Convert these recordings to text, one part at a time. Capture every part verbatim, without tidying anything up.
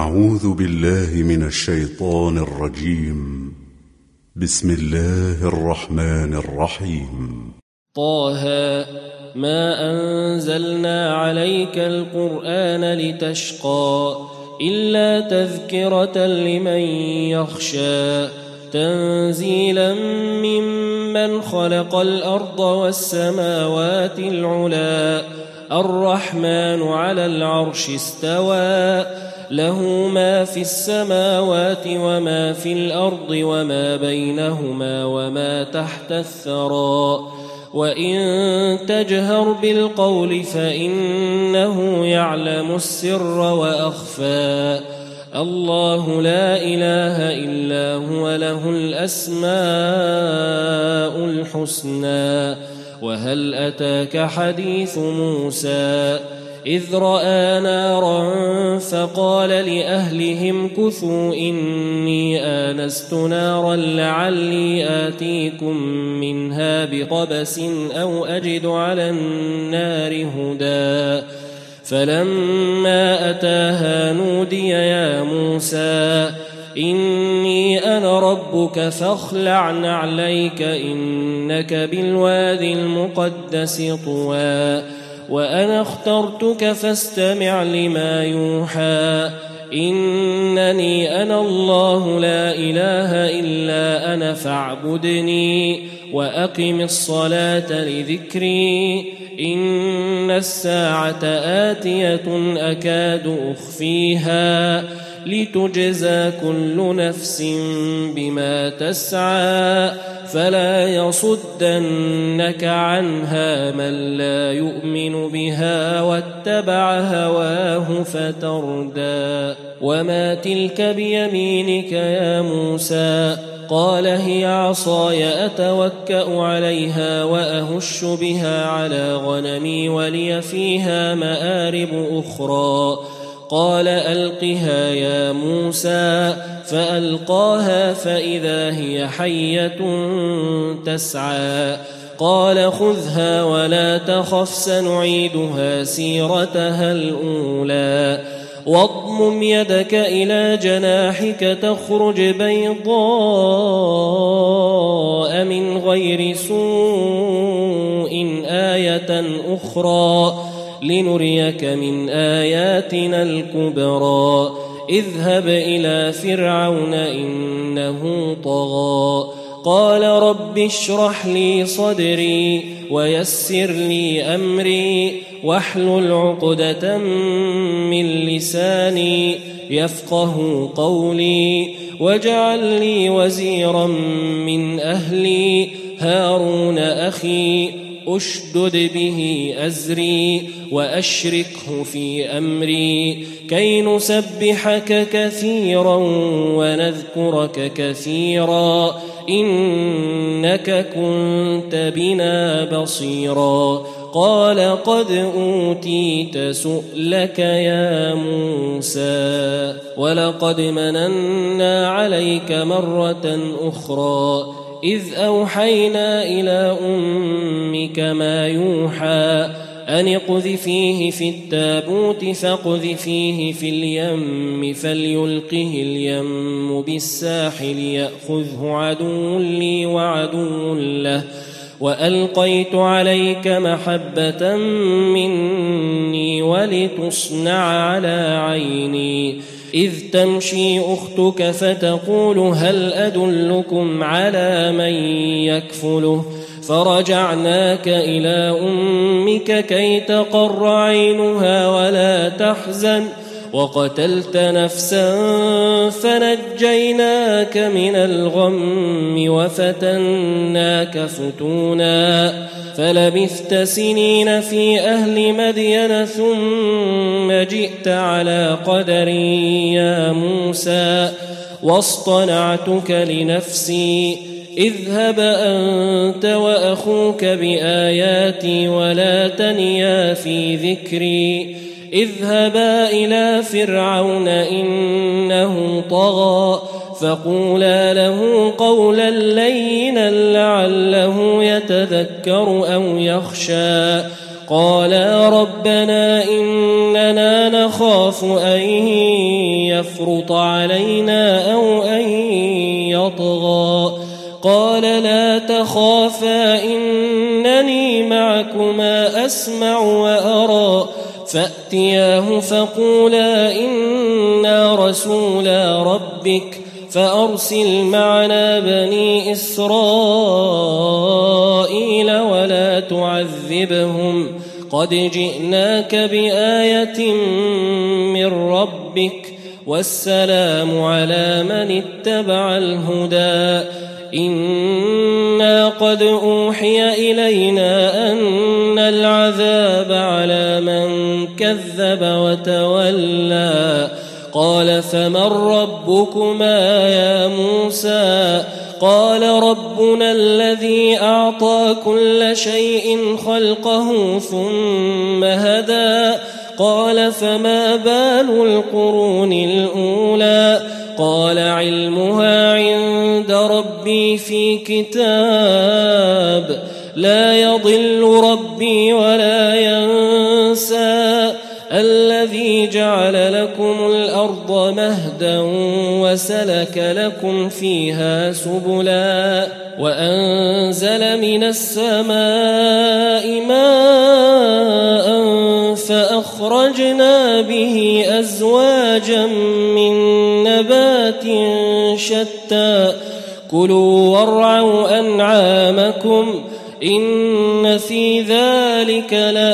أعوذ بالله من الشيطان الرجيم. بسم الله الرحمن الرحيم. طه ما أنزلنا عليك القرآن لتشقى إلا تذكرة لمن يخشى تنزيلا ممن خلق الأرض والسماوات العلا الرحمن على العرش استوى له ما في السماوات وما في الأرض وما بينهما وما تحت الثرى وإن تجهر بالقول فإنه يعلم السر وأخفى الله لا إله إلا هو له الأسماء الحسنى وهل أتاك حديث موسى إذ رأى نارا فقال لأهلهم كثوا إني آنست نارا لعلي آتيكم منها بقبس أو أجد على النار هدى فلما أتاها نودي يا موسى إني أنا ربك فاخلع نعليك إنك بالوادي المقدس طوى وأنا اخترتك فاستمع لما يوحى إنني أنا الله لا إله إلا أنا فاعبدني وأقم الصلاة لذكري إن الساعة آتية أكاد أخفيها لتجزى كل نفس بما تسعى فلا يصدنك عنها من لا يؤمن بها واتبع هواه فتردى وما تلك بيمينك يا موسى قال هي عصاي أتوكأ عليها وأهش بها على غنمي ولي فيها مآرب أخرى قال ألقها يا موسى فألقاها فإذا هي حية تسعى قال خذها ولا تخف سنعيدها سيرتها الأولى واضمم يدك إلى جناحك تخرج بيضاء من غير سوء آية أخرى لنريك من آياتنا الكبرى اذهب إلى فرعون إنه طغى قال رب اشرح لي صدري ويسر لي أمري واحلل عقدة من لساني يفقه قولي واجعل لي وزيرا من أهلي هارون أخي أشدد به أزري وأشركه في أمري كي نسبحك كثيرا ونذكرك كثيرا إنك كنت بنا بصيرا قال قد أوتيت سؤلك يا موسى ولقد مننا عليك مرة أخرى إذ أوحينا إلى أمك ما يوحى أن اقذفيه في التابوت فاقذفيه في اليم فليلقه اليم بالساحل يأخذه عدو لي وعدو له وألقيت عليك محبة مني ولتصنع على عيني إذ تمشي أختك فتقول هل أدلكم على من يكفله فرجعناك إلى أمك كي تقر عينها ولا تحزن وقتلت نفسا فنجيناك من الغم وفتناك فتونا فلبثت سنين في أهل مدين ثم جئت على قدر يا موسى واصطنعتك لنفسي اذهب أنت وأخوك بآياتي ولا تنيا في ذكري اذهبا إلى فرعون إنه طغى فقولا له قولا لينا لعله يتذكر أو يخشى قالا ربنا إننا نخاف أن يفرط علينا أو أن يطغى قال لا تخافا إنني معكما أسمع وأرى فأتياه فقولا إنا رسولا ربك فأرسل معنا بني إسرائيل ولا تعذبهم قد جئناك بآية من ربك والسلام على من اتبع الهدى إنا قد أوحي إلينا أن العذاب على من كذب وتولى قال فمن ربكما يا موسى قال ربنا الذي أعطى كل شيء خلقه ثم هدى قال فما بال القرون الأولى قال علمها عند ربي في كتاب لا يضل ربي ولا ينسى الذي جعل لكم الأرض مهدا وسلك لكم فيها سبلا وأنزل من السماء ماء فأخرجنا به أزواجا من نبات شتى كلوا وارعوا أنعامكم إن في ذلك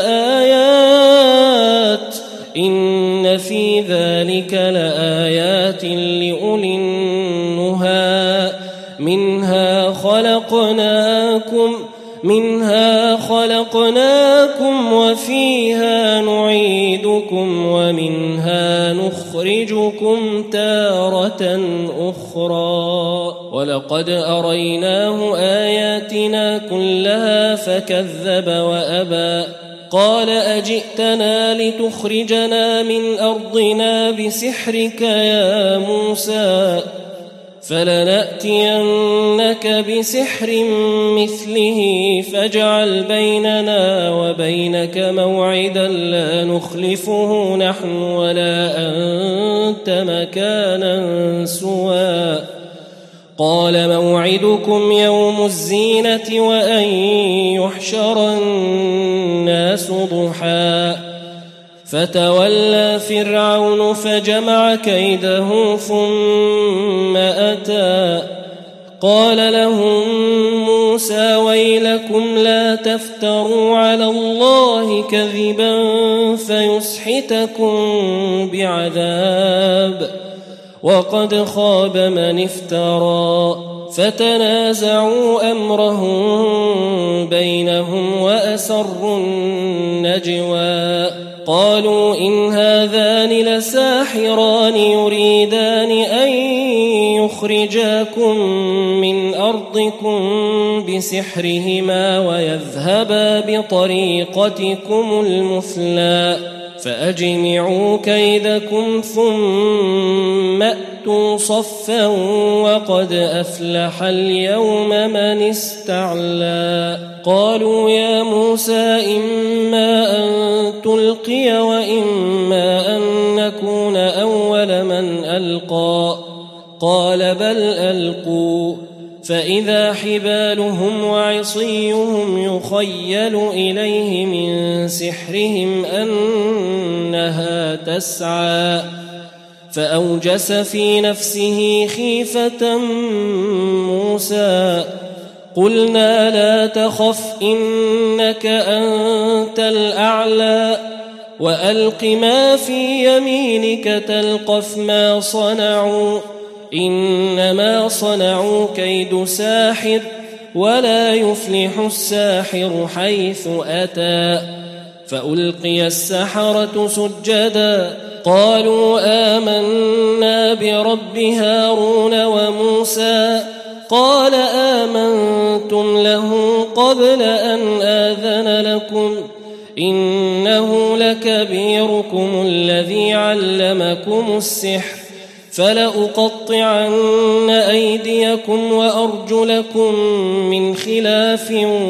لآيات إن في ذلك لآيات لأولي النهى منها خلقناكم منها خلقناكم وفيها نعيدكم ومنها نخرجكم تارة أخرى ولقد أريناه آياتنا كلها فكذب وأبى قال أجئتنا لتخرجنا من أرضنا بسحرك يا موسى فلنأتينك بسحر مثله فاجعل بيننا وبينك موعدا لا نخلفه نحن ولا أنت مكانا سوى قال موعدكم يوم الزينة وأن يحشر الناس ضحى فتولى فرعون فجمع كيده ثم أتى قال لهم موسى ويلكم لا تفتروا على الله كذبا فيسحتكم بعذاب وقد خاب من افترى فتنازعوا أمرهم بينهم وأسروا النجوى قالوا إن هذان لساحران يريدان أن يخرجاكم من أرضكم بسحرهما ويذهبا بطريقتكم المثلى فأجمعوا كيدكم ثم أتوا صفا وقد أفلح اليوم من استعلى قالوا يا موسى إما أن تلقي وإما أن نكون أول من ألقى قال بل ألقوا فإذا حبالهم وعصيهم يخيل إليه من سحرهم أنها تسعى فأوجس في نفسه خيفة موسى قلنا لا تخف إنك أنت الأعلى وألق ما في يمينك تلقف ما صنعوا إنما صنعوا كيد ساحر ولا يفلح الساحر حيث أتى فألقي السحرة سجدا قالوا آمنا برب هارون وموسى قال آمنتم له قبل أن آذن لكم إنه لكبيركم الذي علمكم السحر فلأقطعن أيديكم وأرجلكم من خلاف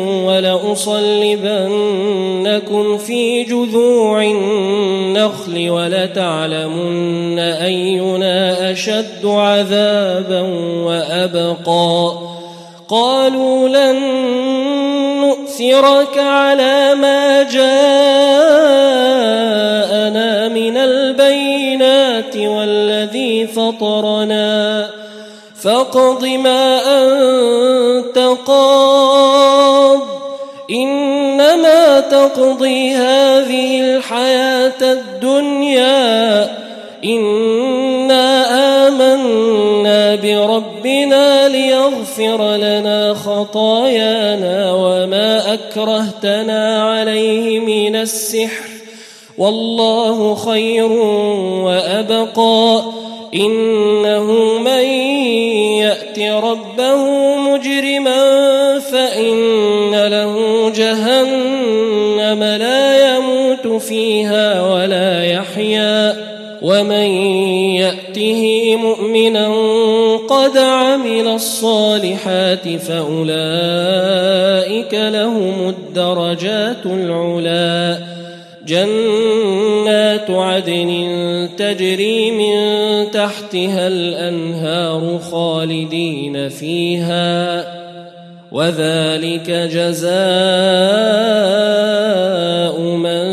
ولأصلبنكم في جذوع النخل ولتعلمن أينا أشد عذابا وأبقى قالوا لن نؤثرك على ما جاءنا من البينات والذي فطرنا فاقض ما أنت قاض إنما تقضي هذه الحياة الدنيا إنا آمنا بربنا ليغفر لنا خطايانا وما أكرهتنا عليه من السحر والله خير وأبقى إنه من يأت ربه مجرما فإن له جهنم لا يموت فيها ولا يحيا ومن يأته مؤمنا قد عمل الصالحات فأولئك لهم الدرجات العلا جنات عدن تجري من تحتها الأنهار خالدين فيها وذلك جزاء من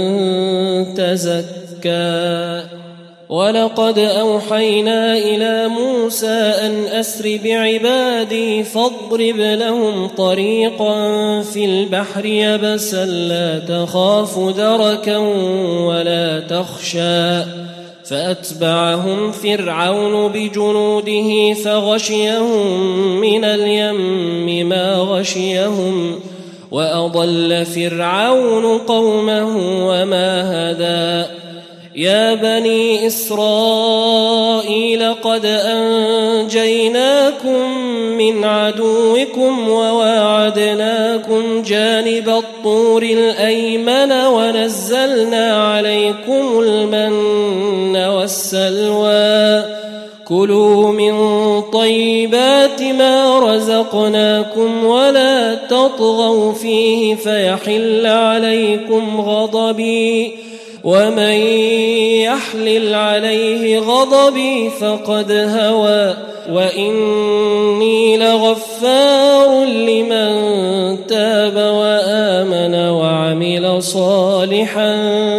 تزكى ولقد أوحينا إلى موسى أن أسر بعبادي فاضرب لهم طريقا في البحر يبسا لا تخاف دركا ولا تخشى فأتبعهم فرعون بجنوده فغشيهم من اليم ما غشيهم وأضل فرعون قومه وما هدى يا بني إسرائيل قد أنجيناكم من عدوكم وواعدناكم جانب الطور الأيمن ونزلنا عليكم المن والسلوى كلوا من طيبات ما رزقناكم ولا تطغوا فيه فيحل عليكم غضبي ومن يحلل عليه غضبي فقد هوى وإني لغفار لمن تاب وآمن وعمل صالحا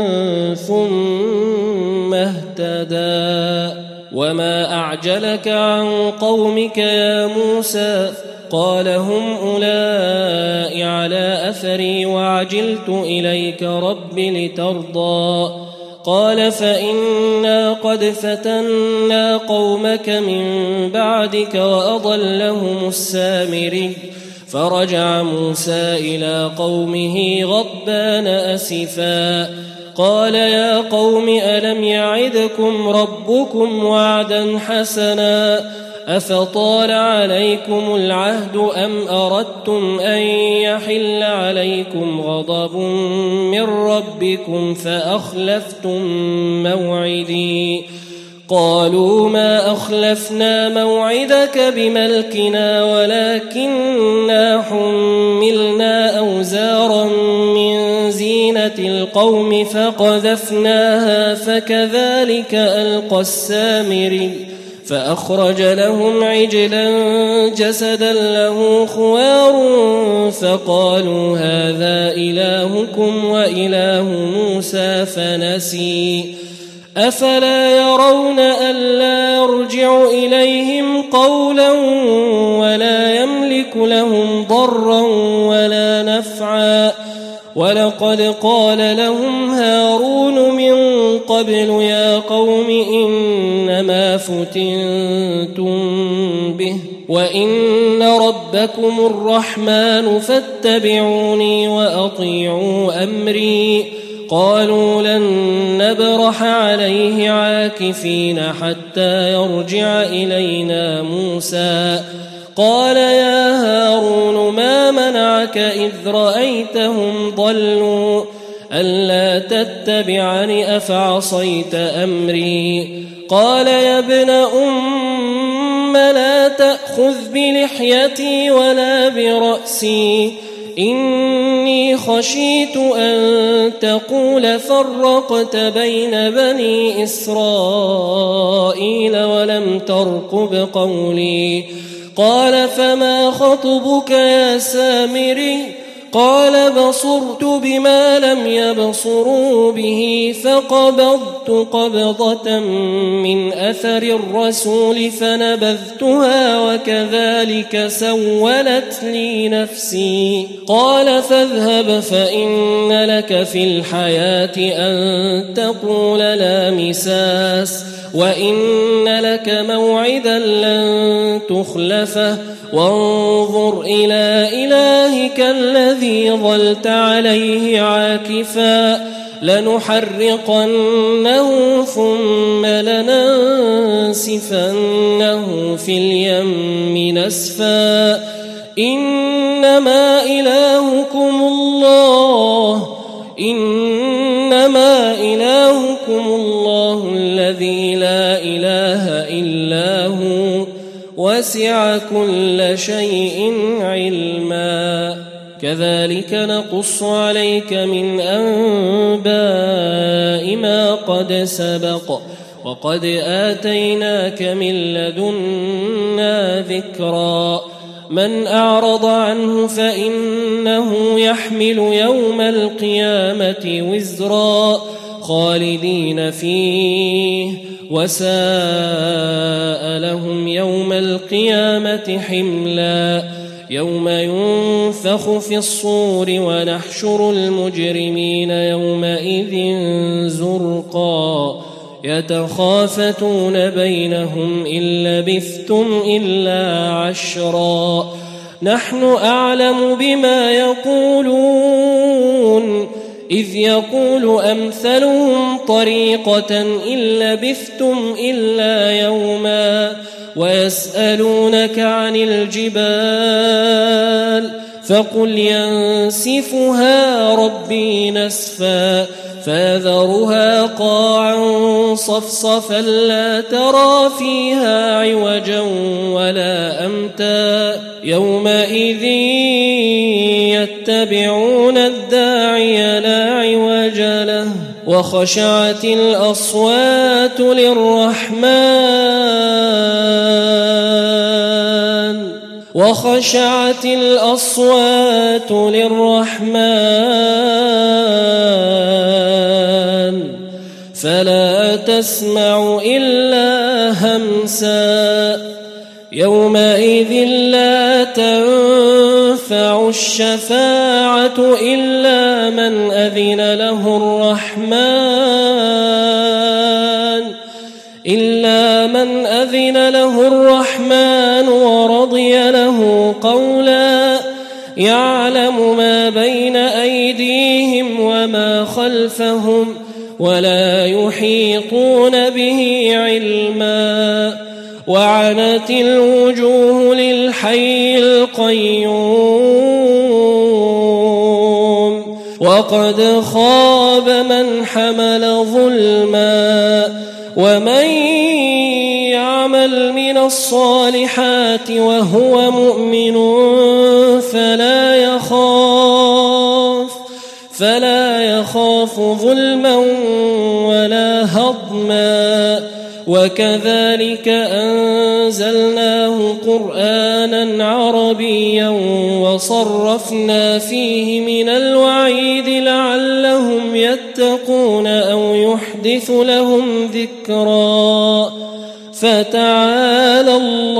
ثم اهتدى وما أعجلك عن قومك يا موسى قال هم أولئك على أثري وعجلت إليك رب لترضى قال فإنا قد فتنا قومك من بعدك وأضلهم السامري فرجع موسى إلى قومه غضبان أسفا قال يا قوم ألم يعدكم ربكم وعدا حسنا أفطال عليكم العهد أم أردتم أن يحل عليكم غضب من ربكم فأخلفتم موعدي قالوا ما أخلفنا موعدك بملكنا ولكننا حملنا أوزارا من زينة القوم فقذفناها فكذلك ألقى السامري فأخرج لهم عجلا جسدا له خوار فقالوا هذا إلهكم وإله موسى فنسي أفلا يرون ألا يرجع إليهم قولا ولا يملك لهم ضرا ولا نفعا ولقد قال لهم هارون من قبل يا قوم إنما فتنتم به وإن ربكم الرحمن فاتبعوني وأطيعوا أمري قالوا لن نبرح عليه عاكفين حتى يرجع إلينا موسى قال يا هارون ما منعك إذ رأيتهم ضلوا ألا تتبعن أفعصيت أمري قال يا ابن أم لا تأخذ بلحيتي ولا برأسي إني خشيت أن تقول فرقت بين بني إسرائيل ولم ترقب قولي قال فما خطبك يا سامري قال بصرت بما لم يبصروا به فقبضت قبضة من أثر الرسول فنبذتها وكذلك سولت لي نفسي قال فاذهب فإن لك في الحياة أن تقول لا مساس وإن لك موعدا لن تخلفه وانظر إلى إلهك الذي ظلت عليه عاكفا لنحرقنه ثم لننسفنه في اليم نسفا إنما إلهكم الله إنما إلهكم الله الذي لا إله إلا هو وسع كل شيء علما كذلك نقص عليك من أنباء ما قد سبق وقد آتيناك من لدنا ذكرا من أعرض عنه فإنه يحمل يوم القيامة وزرا خالدين فيه وساء لهم يوم القيامة حملا يوم ينفخ في الصور ونحشر المجرمين يومئذ زرقا يتخافتون بينهم إن لبثتم إلا عشرا نحن أعلم بما يقولون إذ يقول أمثلهم طريقة إن لبثتم إلا يوما ويسألونك عن الجبال فقل ينسفها ربي نسفا فيذرها قاعا صفصفا لا ترى فيها عوجا ولا أمتا يومئذ يتبعون الداعي لا عوج له وخشعت الأصوات للرحمن وخشعت الأصوات للرحمن فلا تسمع إلا همسا يومئذ لا تنفع الشفاعة إلا من أذن له الرحمن إلا من أذن له الرحمن ورضي له قولا يعلم ما بين أيديهم وما خلفهم ولا يحيطون به علما وعنت الوجوه للحي القيوم وقد خاب من حمل ظلما ومن يعمل من الصالحات وهو مؤمن فلا يخاف فلا يخاف ظلما ولا هضما وكذلك أنزلناه قرآنا عربيا وصرفنا فيه من الوعيد لعلهم يتقون أو يحدث لهم ذكرا فتعالى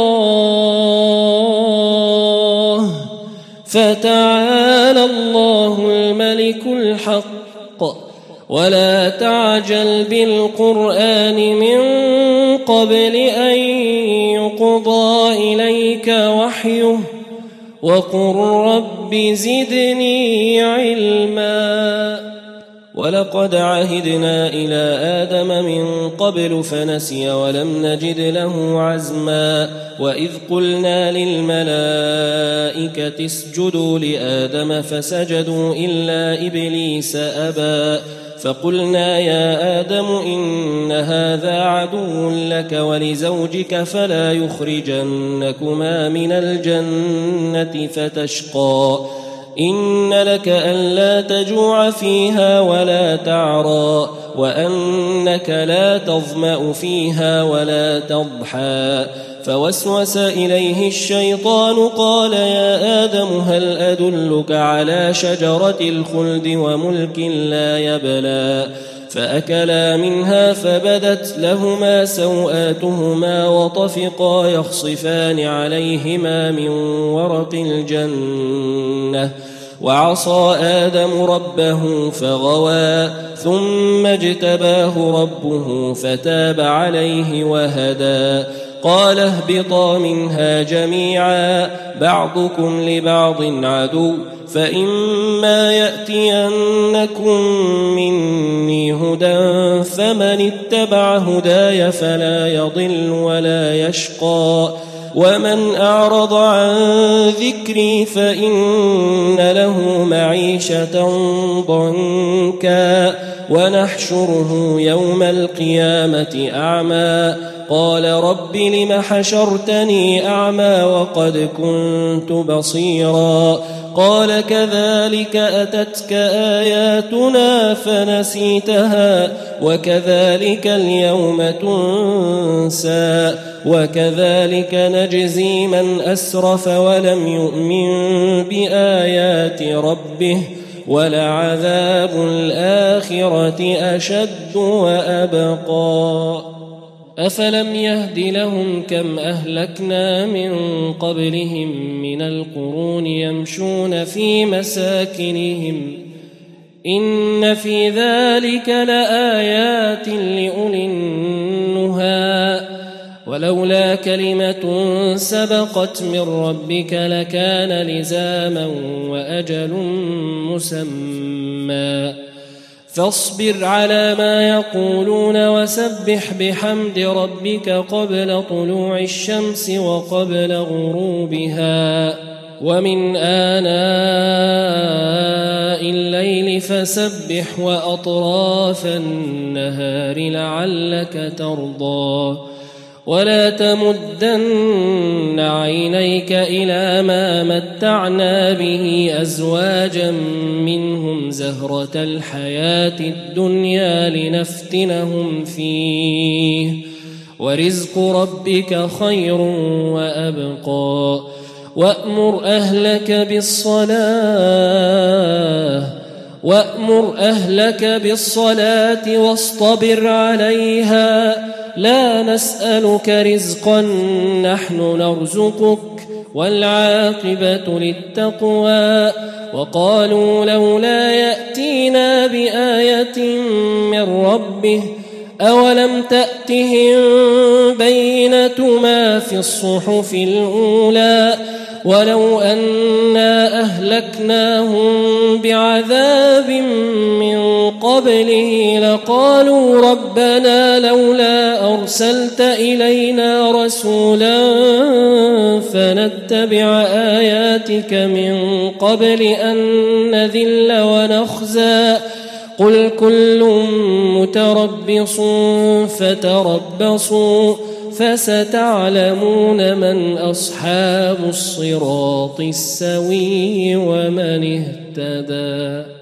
الله فتعالى الله الملك الحق ولا تعجل بالقرآن من قبل أن يقضى إليك وحيه وقل رب زدني علما ولقد عهدنا إلى آدم من قبل فنسي ولم نجد له عزما وإذ قلنا للملائكة اسجدوا لآدم فسجدوا إلا إبليس أبى فقلنا يا آدم إن هذا عدو لك ولزوجك فلا يخرجنكما من الجنة فتشقى إن لك ألا تجوع فيها ولا تعرى وأنك لا تظمأ فيها ولا تضحى فوسوس إليه الشيطان قال يا آدم هل أدلك على شجرة الخلد وملك لا يبلى فأكلا منها فبدت لهما سوآتهما وطفقا يخصفان عليهما من ورق الجنة وعصى آدم ربه فغوى ثم اجتباه ربه فتاب عليه وهدى قال اهبطا منها جميعا بعضكم لبعض عدو فإما يأتينكم مني هدى فمن اتبع هداي فلا يضل ولا يشقى ومن أعرض عن ذكري فإن له معيشة ضنكا ونحشره يوم القيامة أعمى قال رب لم حشرتني أعمى وقد كنت بصيرا قال كذلك أتتك آياتنا فنسيتها وكذلك اليوم تنسى وكذلك نجزي من أسرف ولم يؤمن بآيات ربه ولعذاب الآخرة أشد وأبقى أفلم يهد لهم كم أهلكنا من قبلهم من القرون يمشون في مساكنهم إن في ذلك لآيات لأولي النهى ولولا كلمة سبقت من ربك لكان لزاما وأجل مسمى فاصبر على ما يقولون وسبح بحمد ربك قبل طلوع الشمس وقبل غروبها ومن آناء الليل فسبح وأطراف النهار لعلك ترضى ولا تمدن عينيك إلى ما متعنا به أزواجا منهم زهرة الحياة الدنيا لنفتنهم فيه ورزق ربك خير وأبقى وأمر أهلك بالصلاة وأمر أهلك بالصلاة واصطبر عليها لا نسألك رزقا نحن نرزقك والعاقبة للتقوى وقالوا لولا يأتينا بآية من ربه أولم تأتهم بينة ما في الصحف الأولى ولو أنا أهلكناهم بعذاب من قبله لقالوا ربنا لولا أرسلت إلينا رسولا فنتبع آياتك من قبل أن نذل ونخزى قل كل متربص فتربصوا فستعلمون من أصحاب الصراط السوي ومن اهتدى.